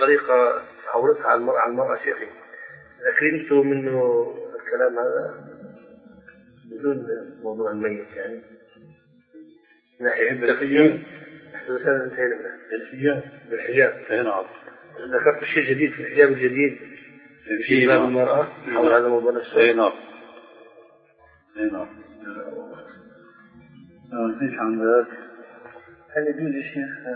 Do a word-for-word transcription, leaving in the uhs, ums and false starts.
طريقة حولتها على المرأة على المرأة شيخي، لكن انتم منه الكلام هذا بدون موضوع الميت يعني ناحية الدفية رسالة انتهينا منها بالحجاب بالحجاب. نعم. ذكرت شيء جديد في الحجاب الجديد في باب المرأة حول هذا الموضوع نفسه. اي نعم اي نعم. ليش عن ذلك؟ هل يجوز يا شيخ